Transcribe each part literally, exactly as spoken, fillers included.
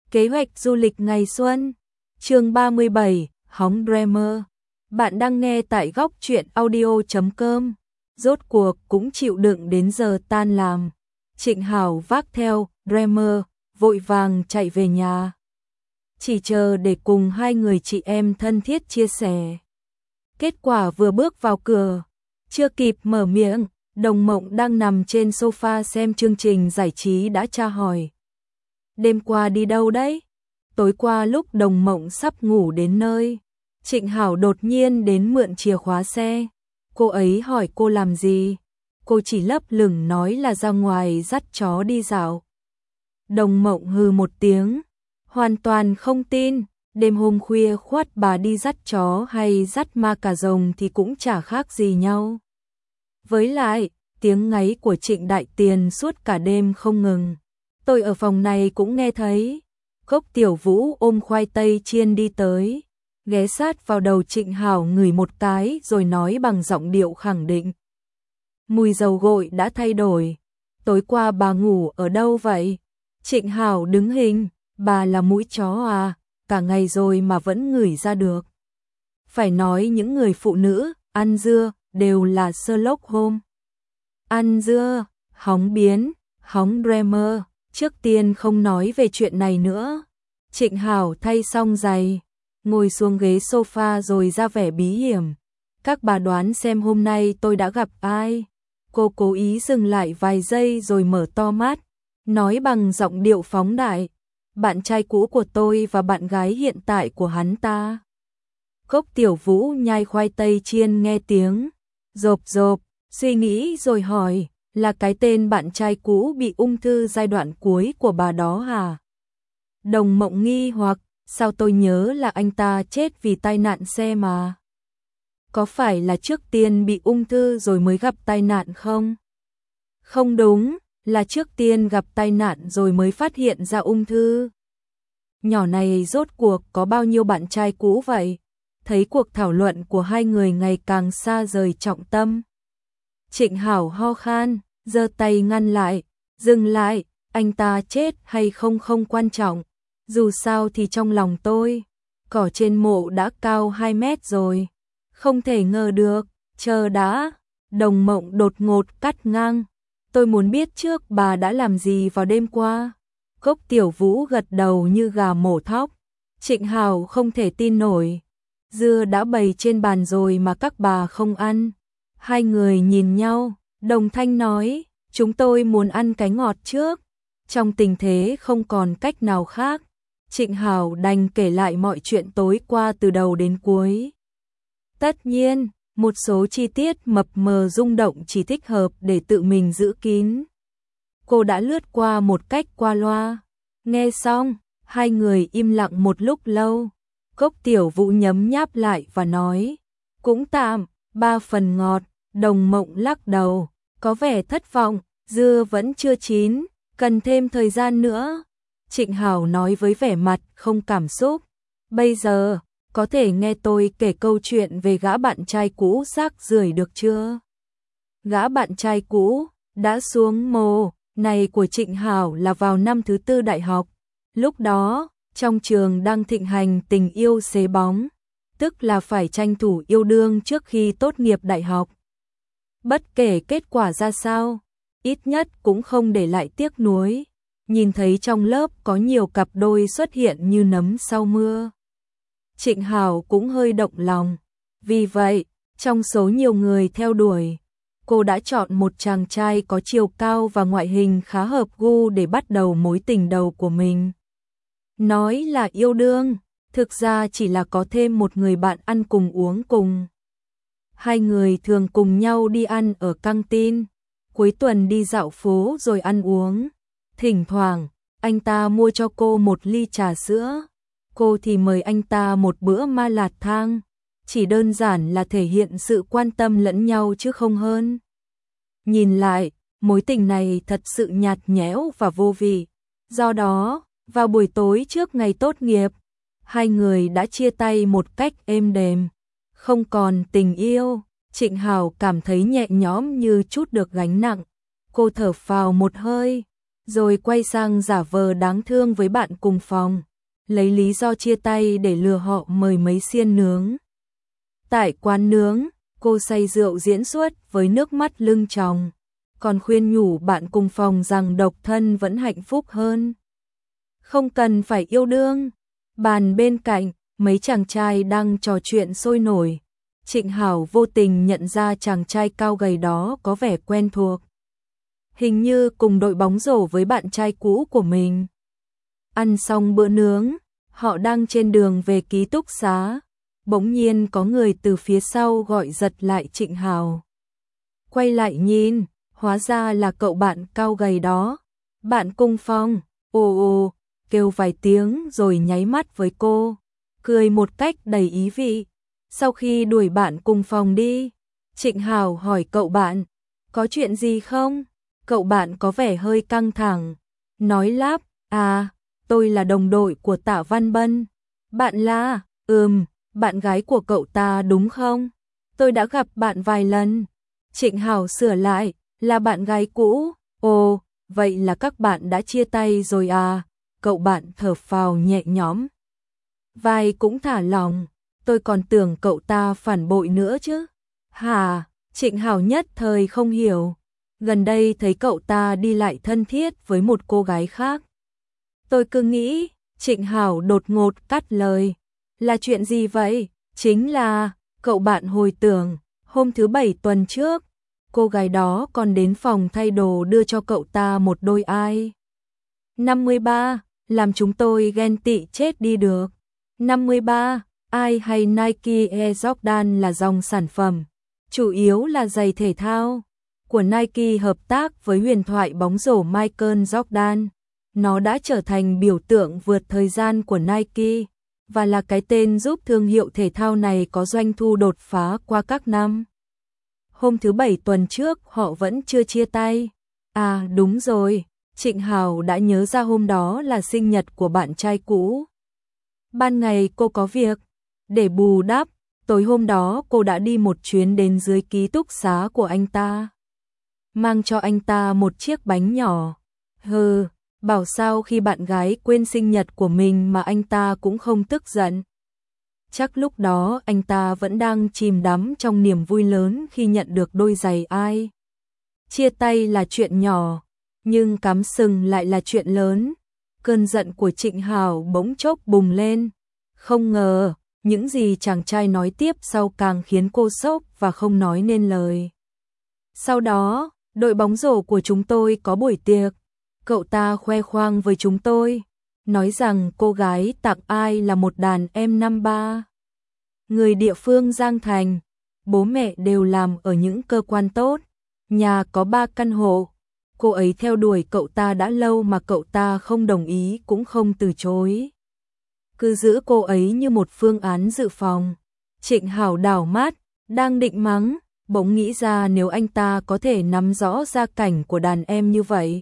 Kế hoạch du lịch ngày xuân. Chương ba mươi bảy, hóng Dreamer. Bạn đang nghe tại góc truyện audio chấm com. Rốt cuộc cũng chịu đựng đến giờ tan làm. Trịnh Hảo vác theo Dreamer, vội vàng chạy về nhà. Chỉ chờ để cùng hai người chị em thân thiết chia sẻ. Kết quả vừa bước vào cửa, chưa kịp mở miệng, Đồng Mộng đang nằm trên sofa xem chương trình giải trí đã tra hỏi. Đêm qua đi đâu đấy? Tối qua lúc Đồng Mộng sắp ngủ đến nơi, Trịnh Hảo đột nhiên đến mượn chìa khóa xe. Cô ấy hỏi cô làm gì? Cô chỉ lấp lửng nói là ra ngoài dắt chó đi dạo. Đồng Mộng hừ một tiếng, hoàn toàn không tin. Đêm hôm khuya khoắt bà đi dắt chó hay dắt ma cà rồng thì cũng chả khác gì nhau. Với lại, tiếng ngáy của Trịnh Đại Tiền suốt cả đêm không ngừng. Tôi ở phòng này cũng nghe thấy. Cốc Tiểu Vũ ôm khoai tây chiên đi tới, ghé sát vào đầu Trịnh Hảo ngửi một cái rồi nói bằng giọng điệu khẳng định. Mùi dầu gội đã thay đổi. Tối qua bà ngủ ở đâu vậy? Trịnh Hảo đứng hình, bà là mũi chó à, cả ngày rồi mà vẫn ngửi ra được. Phải nói những người phụ nữ ăn dưa đều là Sherlock Holmes. Ăn dưa, hóng biến, hóng Dreamer. Trước tiên không nói về chuyện này nữa. Trịnh Hảo thay xong giày, ngồi xuống ghế sofa rồi ra vẻ bí hiểm. Các bà đoán xem hôm nay tôi đã gặp ai? Cô cố ý dừng lại vài giây rồi mở to mắt, nói bằng giọng điệu phóng đại. Bạn trai cũ của tôi và bạn gái hiện tại của hắn ta. Cốc Tiểu Vũ nhai khoai tây chiên nghe tiếng rộp rộp, suy nghĩ rồi hỏi, là cái tên bạn trai cũ bị ung thư giai đoạn cuối của bà đó hả? Đồng Mộng nghi hoặc, sao tôi nhớ là anh ta chết vì tai nạn xe mà. Có phải là trước tiên bị ung thư rồi mới gặp tai nạn không? Không đúng, là trước tiên gặp tai nạn rồi mới phát hiện ra ung thư. Nhỏ này rốt cuộc có bao nhiêu bạn trai cũ vậy? Thấy cuộc thảo luận của hai người ngày càng xa rời trọng tâm. Trịnh Hảo ho khan, giơ tay ngăn lại, dừng lại, anh ta chết hay không không quan trọng. Dù sao thì trong lòng tôi, cỏ trên mộ đã cao hai mét rồi. Không thể ngờ được, chờ đã. Đồng Mộng đột ngột cắt ngang. Tôi muốn biết trước bà đã làm gì vào đêm qua. Cốc Tiểu Vũ gật đầu như gà mổ thóc. Trịnh Hảo không thể tin nổi. Dưa đã bày trên bàn rồi mà các bà không ăn. Hai người nhìn nhau, đồng thanh nói, chúng tôi muốn ăn cái ngọt trước. Trong tình thế không còn cách nào khác, Trịnh Hảo đành kể lại mọi chuyện tối qua từ đầu đến cuối. Tất nhiên, một số chi tiết mập mờ rung động chỉ thích hợp để tự mình giữ kín. Cô đã lướt qua một cách qua loa. Nghe xong, hai người im lặng một lúc lâu. Cốc Tiểu Vũ nhấm nháp lại và nói, cũng tạm, ba phần ngọt. Đồng Mộng lắc đầu, có vẻ thất vọng, dưa vẫn chưa chín, cần thêm thời gian nữa. Trịnh Hảo nói với vẻ mặt không cảm xúc, bây giờ, có thể nghe tôi kể câu chuyện về gã bạn trai cũ rác rưởi được chưa? Gã bạn trai cũ, đã xuống mồ, này của Trịnh Hảo là vào năm thứ tư đại học. Lúc đó, trong trường đang thịnh hành tình yêu xế bóng, tức là phải tranh thủ yêu đương trước khi tốt nghiệp đại học. Bất kể kết quả ra sao, ít nhất cũng không để lại tiếc nuối. Nhìn thấy trong lớp có nhiều cặp đôi xuất hiện như nấm sau mưa. Trịnh Hảo cũng hơi động lòng. Vì vậy, trong số nhiều người theo đuổi, cô đã chọn một chàng trai có chiều cao và ngoại hình khá hợp gu để bắt đầu mối tình đầu của mình. Nói là yêu đương, thực ra chỉ là có thêm một người bạn ăn cùng uống cùng. Hai người thường cùng nhau đi ăn ở căng tin, cuối tuần đi dạo phố rồi ăn uống. Thỉnh thoảng, anh ta mua cho cô một ly trà sữa, cô thì mời anh ta một bữa ma lạt thang. Chỉ đơn giản là thể hiện sự quan tâm lẫn nhau chứ không hơn. Nhìn lại, mối tình này thật sự nhạt nhẽo và vô vị. Do đó, vào buổi tối trước ngày tốt nghiệp, hai người đã chia tay một cách êm đềm. Không còn tình yêu, Trịnh Hảo cảm thấy nhẹ nhõm như trút được gánh nặng. Cô thở phào một hơi, rồi quay sang giả vờ đáng thương với bạn cùng phòng, lấy lý do chia tay để lừa họ mời mấy xiên nướng. Tại quán nướng, cô say rượu diễn xuất với nước mắt lưng tròng, còn khuyên nhủ bạn cùng phòng rằng độc thân vẫn hạnh phúc hơn. Không cần phải yêu đương. Bàn bên cạnh, mấy chàng trai đang trò chuyện sôi nổi. Trịnh Hảo vô tình nhận ra chàng trai cao gầy đó có vẻ quen thuộc. Hình như cùng đội bóng rổ với bạn trai cũ của mình. Ăn xong bữa nướng, họ đang trên đường về ký túc xá. Bỗng nhiên có người từ phía sau gọi giật lại Trịnh Hảo. Quay lại nhìn, hóa ra là cậu bạn cao gầy đó. Bạn cùng phòng, ồ ồ, kêu vài tiếng rồi nháy mắt với cô, cười một cách đầy ý vị. Sau khi đuổi bạn cùng phòng đi, Trịnh Hảo hỏi cậu bạn, có chuyện gì không? Cậu bạn có vẻ hơi căng thẳng, nói lắp, à, tôi là đồng đội của Tạ Văn Bân. Bạn là, ừm, bạn gái của cậu ta đúng không? Tôi đã gặp bạn vài lần. Trịnh Hảo sửa lại, là bạn gái cũ. Ồ, vậy là các bạn đã chia tay rồi à? Cậu bạn thở phào nhẹ nhõm. Vai cũng thả lỏng, tôi còn tưởng cậu ta phản bội nữa chứ. Hả? Trịnh Hảo nhất thời không hiểu. Gần đây thấy cậu ta đi lại thân thiết với một cô gái khác. Tôi cứ nghĩ, Trịnh Hảo đột ngột cắt lời. Là chuyện gì vậy? Chính là, cậu bạn hồi tưởng, hôm thứ bảy tuần trước, cô gái đó còn đến phòng thay đồ đưa cho cậu ta một đôi ai. năm mươi ba, làm chúng tôi ghen tị chết đi được. năm mươi ba, ai hay Nike Air Jordan là dòng sản phẩm, chủ yếu là giày thể thao, của Nike hợp tác với huyền thoại bóng rổ Michael Jordan. Nó đã trở thành biểu tượng vượt thời gian của Nike, và là cái tên giúp thương hiệu thể thao này có doanh thu đột phá qua các năm. Hôm thứ bảy tuần trước họ vẫn chưa chia tay. À đúng rồi, Trịnh Hảo đã nhớ ra hôm đó là sinh nhật của bạn trai cũ. Ban ngày cô có việc, để bù đắp, tối hôm đó cô đã đi một chuyến đến dưới ký túc xá của anh ta. Mang cho anh ta một chiếc bánh nhỏ. Hừ, bảo sao khi bạn gái quên sinh nhật của mình mà anh ta cũng không tức giận. Chắc lúc đó anh ta vẫn đang chìm đắm trong niềm vui lớn khi nhận được đôi giày ai. Chia tay là chuyện nhỏ, nhưng cắm sừng lại là chuyện lớn. Cơn giận của Trịnh Hảo bỗng chốc bùng lên. Không ngờ, những gì chàng trai nói tiếp sau càng khiến cô sốc và không nói nên lời. Sau đó, đội bóng rổ của chúng tôi có buổi tiệc. Cậu ta khoe khoang với chúng tôi, nói rằng cô gái tặng ai là một đàn em năm ba. Người địa phương Giang Thành, bố mẹ đều làm ở những cơ quan tốt, nhà có ba căn hộ. Cô ấy theo đuổi cậu ta đã lâu mà cậu ta không đồng ý cũng không từ chối. Cứ giữ cô ấy như một phương án dự phòng. Trịnh Hảo đảo mắt, đang định mắng, bỗng nghĩ ra nếu anh ta có thể nắm rõ gia cảnh của đàn em như vậy,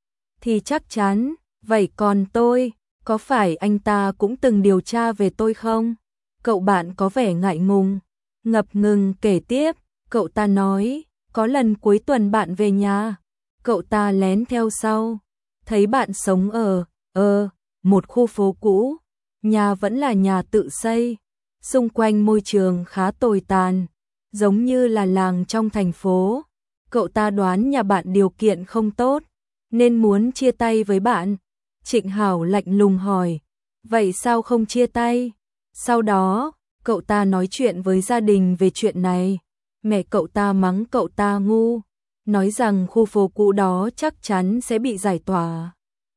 thì chắc chắn, vậy còn tôi, có phải anh ta cũng từng điều tra về tôi không? Cậu bạn có vẻ ngại ngùng, ngập ngừng kể tiếp, cậu ta nói, có lần cuối tuần bạn về nhà, cậu ta lén theo sau, thấy bạn sống ở, ờ, một khu phố cũ, nhà vẫn là nhà tự xây, xung quanh môi trường khá tồi tàn, giống như là làng trong thành phố. Cậu ta đoán nhà bạn điều kiện không tốt, nên muốn chia tay với bạn. Trịnh Hảo lạnh lùng hỏi, vậy sao không chia tay? Sau đó, cậu ta nói chuyện với gia đình về chuyện này. Mẹ cậu ta mắng cậu ta ngu, nói rằng khu phố cũ đó chắc chắn sẽ bị giải tỏa.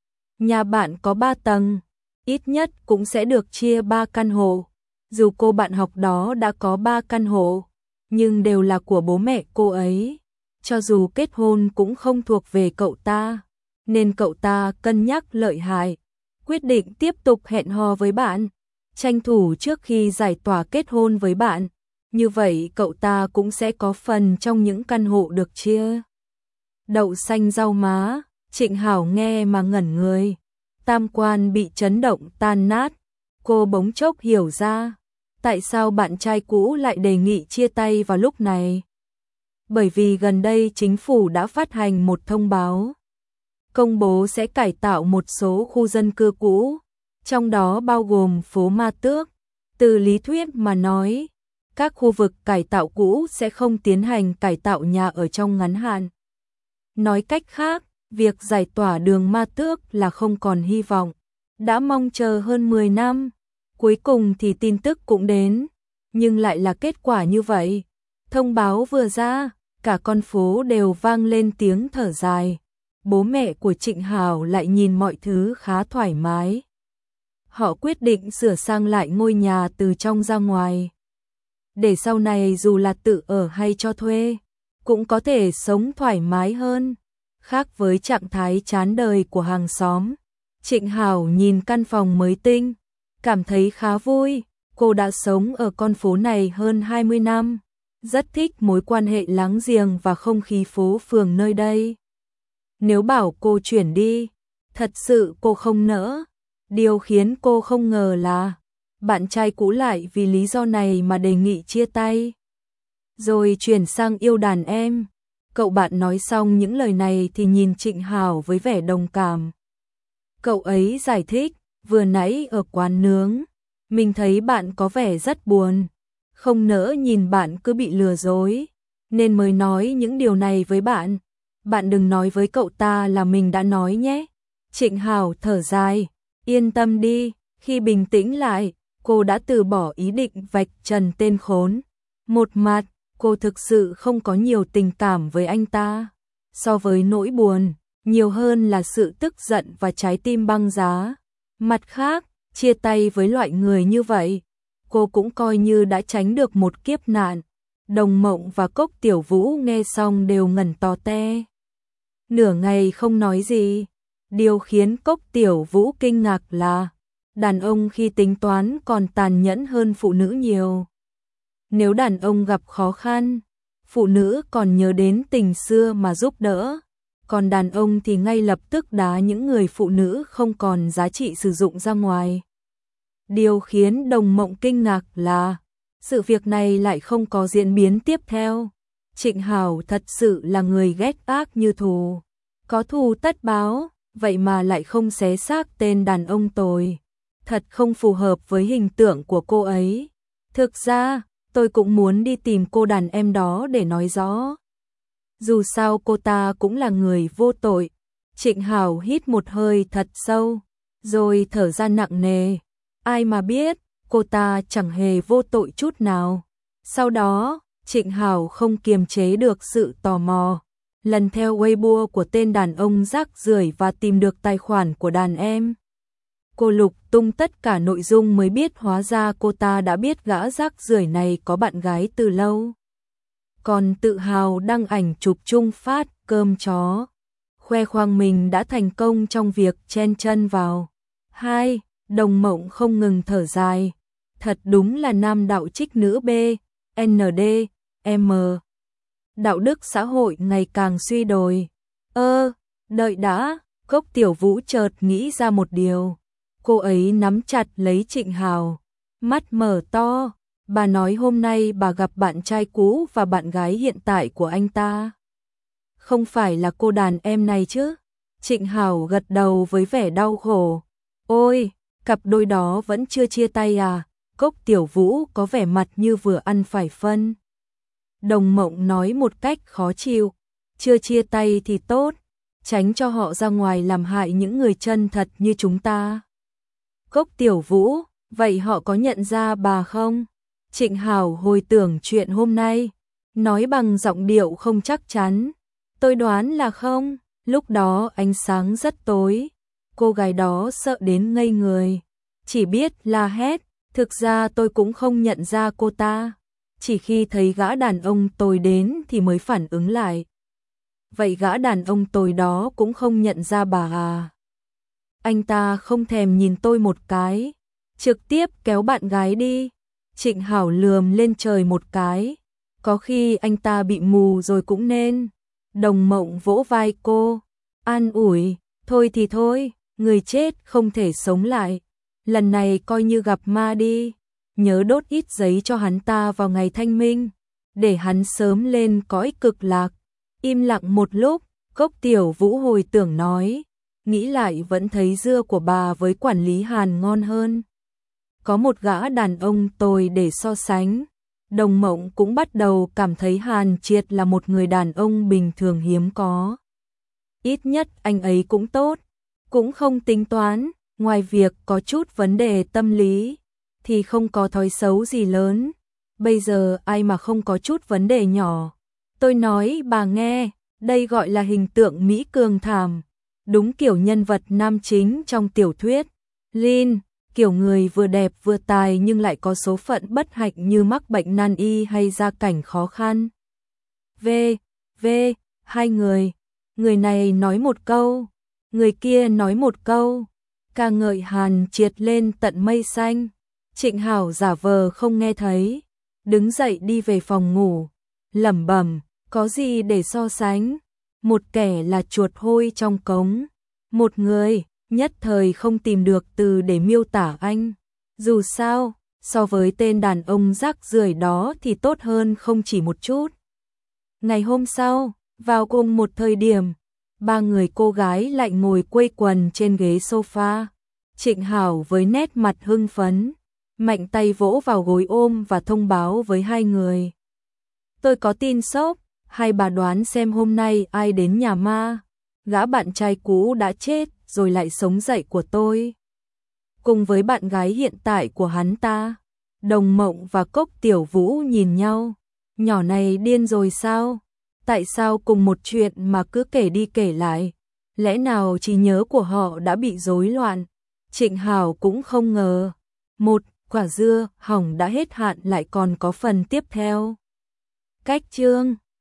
Nhà bạn có ba tầng, ít nhất cũng sẽ được chia ba căn hộ. Dù cô bạn học đó đã có ba căn hộ, nhưng đều là của bố mẹ cô ấy. Cho dù kết hôn cũng không thuộc về cậu ta, nên cậu ta cân nhắc lợi hại, quyết định tiếp tục hẹn hò với bạn, tranh thủ trước khi giải tỏa kết hôn với bạn. Như vậy cậu ta cũng sẽ có phần trong những căn hộ được chia. Đậu xanh rau má, Trịnh Hảo nghe mà ngẩn người. Tam quan bị chấn động tan nát. Cô bỗng chốc hiểu ra, tại sao bạn trai cũ lại đề nghị chia tay vào lúc này. Bởi vì gần đây chính phủ đã phát hành một thông báo công bố sẽ cải tạo một số khu dân cư cũ, trong đó bao gồm phố Ma Tước. Từ lý thuyết mà nói, các khu vực cải tạo cũ sẽ không tiến hành cải tạo nhà ở trong ngắn hạn. Nói cách khác, việc giải tỏa đường Ma Tước là không còn hy vọng. Đã mong chờ hơn mười năm, cuối cùng thì tin tức cũng đến, nhưng lại là kết quả như vậy. Thông báo vừa ra, cả con phố đều vang lên tiếng thở dài. Bố mẹ của Trịnh Hào lại nhìn mọi thứ khá thoải mái. Họ quyết định sửa sang lại ngôi nhà từ trong ra ngoài, để sau này dù là tự ở hay cho thuê, cũng có thể sống thoải mái hơn. Khác với trạng thái chán đời của hàng xóm, Trịnh Hào nhìn căn phòng mới tinh, cảm thấy khá vui. Cô đã sống ở con phố này hơn hai mươi năm, rất thích mối quan hệ láng giềng và không khí phố phường nơi đây. Nếu bảo cô chuyển đi, thật sự cô không nỡ. Điều khiến cô không ngờ là bạn trai cũ lại vì lý do này mà đề nghị chia tay, rồi chuyển sang yêu đàn em. Cậu bạn nói xong những lời này thì nhìn Trịnh Hào với vẻ đồng cảm. Cậu ấy giải thích, vừa nãy ở quán nướng, mình thấy bạn có vẻ rất buồn, không nỡ nhìn bạn cứ bị lừa dối, nên mới nói những điều này với bạn. Bạn đừng nói với cậu ta là mình đã nói nhé. Trịnh Hào thở dài, yên tâm đi, khi bình tĩnh lại, cô đã từ bỏ ý định vạch trần tên khốn. Một mặt, cô thực sự không có nhiều tình cảm với anh ta. So với nỗi buồn, nhiều hơn là sự tức giận và trái tim băng giá. Mặt khác, chia tay với loại người như vậy, cô cũng coi như đã tránh được một kiếp nạn. Đồng Mộng và Cốc Tiểu Vũ nghe xong đều ngẩn to te. Nửa ngày không nói gì. Điều khiến Cốc Tiểu Vũ kinh ngạc là đàn ông khi tính toán còn tàn nhẫn hơn phụ nữ nhiều. Nếu đàn ông gặp khó khăn, phụ nữ còn nhớ đến tình xưa mà giúp đỡ, còn đàn ông thì ngay lập tức đá những người phụ nữ không còn giá trị sử dụng ra ngoài. Điều khiến Đồng Mộng kinh ngạc là sự việc này lại không có diễn biến tiếp theo. Trịnh Hào thật sự là người ghét ác như thù, có thù tất báo, vậy mà lại không xé xác tên đàn ông tồi. Thật không phù hợp với hình tượng của cô ấy. Thực ra, tôi cũng muốn đi tìm cô đàn em đó để nói rõ. Dù sao cô ta cũng là người vô tội. Trịnh Hào hít một hơi thật sâu, rồi thở ra nặng nề. Ai mà biết, cô ta chẳng hề vô tội chút nào. Sau đó, Trịnh Hào không kiềm chế được sự tò mò, lần theo Weibo của tên đàn ông rác rưởi và tìm được tài khoản của đàn em. Cô lục tung tất cả nội dung mới biết hóa ra cô ta đã biết gã rác rưởi này có bạn gái từ lâu. Còn tự hào đăng ảnh chụp chung phát cơm chó, khoe khoang mình đã thành công trong việc chen chân vào. Hai, Đồng Mộng không ngừng thở dài. Thật đúng là nam đạo trích nữ B, N D, M. Đạo đức xã hội ngày càng suy đồi. Ơ, đợi đã, Cốc Tiểu Vũ chợt nghĩ ra một điều. Cô ấy nắm chặt lấy Trịnh Hào, mắt mở to. Bà nói hôm nay bà gặp bạn trai cũ và bạn gái hiện tại của anh ta. Không phải là cô đàn em này chứ? Trịnh Hào gật đầu với vẻ đau khổ. Ôi, cặp đôi đó vẫn chưa chia tay à? Cốc Tiểu Vũ có vẻ mặt như vừa ăn phải phân. Đồng Mộng nói một cách khó chịu. Chưa chia tay thì tốt, tránh cho họ ra ngoài làm hại những người chân thật như chúng ta. Cốc Tiểu Vũ, vậy họ có nhận ra bà không? Trịnh Hào hồi tưởng chuyện hôm nay, nói bằng giọng điệu không chắc chắn. Tôi đoán là không, lúc đó ánh sáng rất tối. Cô gái đó sợ đến ngây người, chỉ biết la hét. Thực ra tôi cũng không nhận ra cô ta, chỉ khi thấy gã đàn ông tồi đến thì mới phản ứng lại. Vậy gã đàn ông tồi đó cũng không nhận ra bà à? Anh ta không thèm nhìn tôi một cái, trực tiếp kéo bạn gái đi. Trịnh Hảo lườm lên trời một cái. Có khi anh ta bị mù rồi cũng nên. Đồng Mộng vỗ vai cô, an ủi, thôi thì thôi, người chết không thể sống lại. Lần này coi như gặp ma đi, nhớ đốt ít giấy cho hắn ta vào ngày thanh minh, để hắn sớm lên cõi cực lạc. Im lặng một lúc, Cốc Tiểu Vũ hồi tưởng nói, nghĩ lại vẫn thấy dưa của bà với quản lý Hàn ngon hơn. Có một gã đàn ông tồi để so sánh. Đồng Mộng cũng bắt đầu cảm thấy Hàn Triệt là một người đàn ông bình thường hiếm có. Ít nhất anh ấy cũng tốt, cũng không tính toán, ngoài việc có chút vấn đề tâm lý, thì không có thói xấu gì lớn. Bây giờ ai mà không có chút vấn đề nhỏ. Tôi nói bà nghe, đây gọi là hình tượng Mỹ cường thảm. Đúng kiểu nhân vật nam chính trong tiểu thuyết. Lin, kiểu người vừa đẹp vừa tài nhưng lại có số phận bất hạnh như mắc bệnh nan y hay gia cảnh khó khăn. V, V, hai người. Người này nói một câu, người kia nói một câu. Ca ngợi Hàn Triệt lên tận mây xanh. Trịnh Hảo giả vờ không nghe thấy, đứng dậy đi về phòng ngủ, lẩm bẩm, có gì để so sánh, một kẻ là chuột hôi trong cống, một người, nhất thời không tìm được từ để miêu tả anh. Dù sao, so với tên đàn ông rác rưởi đó thì tốt hơn không chỉ một chút. Ngày hôm sau, vào cùng một thời điểm, ba người cô gái lại ngồi quây quần trên ghế sofa. Trịnh Hảo với nét mặt hưng phấn, mạnh tay vỗ vào gối ôm và thông báo với hai người. Tôi có tin sốc, hai bà đoán xem hôm nay ai đến nhà ma. Gã bạn trai cũ đã chết rồi lại sống dậy của tôi. Cùng với bạn gái hiện tại của hắn ta. Đồng Mộng và Cốc Tiểu Vũ nhìn nhau. Nhỏ này điên rồi sao? Tại sao cùng một chuyện mà cứ kể đi kể lại? Lẽ nào trí nhớ của họ đã bị rối loạn? Trịnh Hảo cũng không ngờ. Một, quả dưa hỏng đã hết hạn lại còn có phần tiếp theo. Cách chương